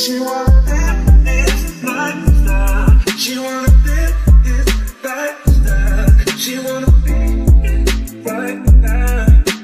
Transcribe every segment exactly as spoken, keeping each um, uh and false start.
She wanna live this lifestyle. She wanna live this lifestyle. She wanna be right now.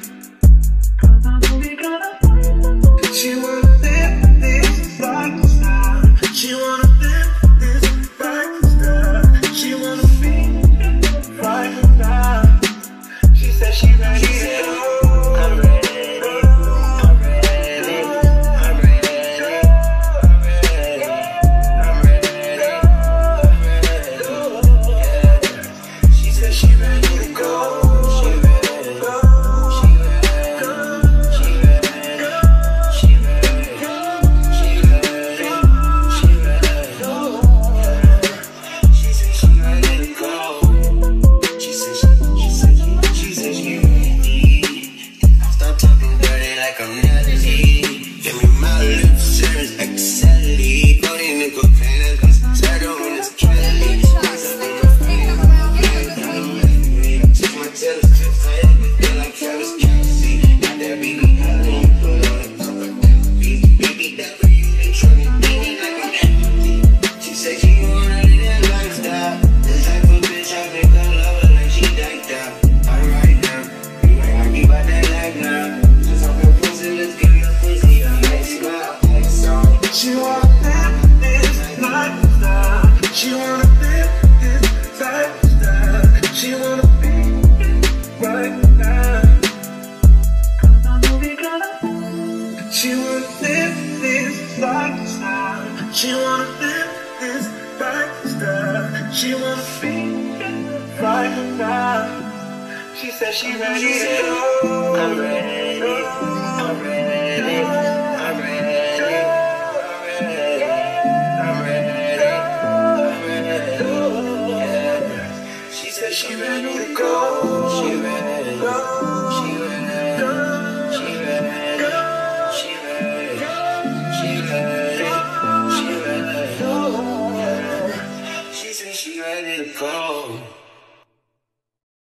She wanna live this lifestyle. She wanna live this lifestyle. She wanna be right now. She said she ready to go. I'm ready. I'm ready. I'm ready. I'm ready. I'm ready. I'm ready. She said she ready to go. She ready to go. She ready to go. She ready to go. She ready to go. She ready to go. She ready to go. She said she ready to go. She said she, she said she, she said she ready. Stop talking dirty like I'm Nelly. Give me my lips, serious like the Sally. Body nigga pain like this tattoo on his Kelly. Take my telescope, I feel like Travis Kelce. Got that baby hot and you put on the top of that beat. Baby, that for you, they tryna beat me like I'm empty. She said she wanna live that lifestyle. This type of bitch, I make her love her like she diked out. Alright now, you ain't happy about that life now. Just off your pussy, let's give you a pussy. A nice smile, nice song. She wanna live this lifestyle. She wanna live this lifestyle. She wanna be right now. She wanna live this lifestyle. She wanna live this lifestyle. She wanna be right now. She said she ready to go. I'm ready.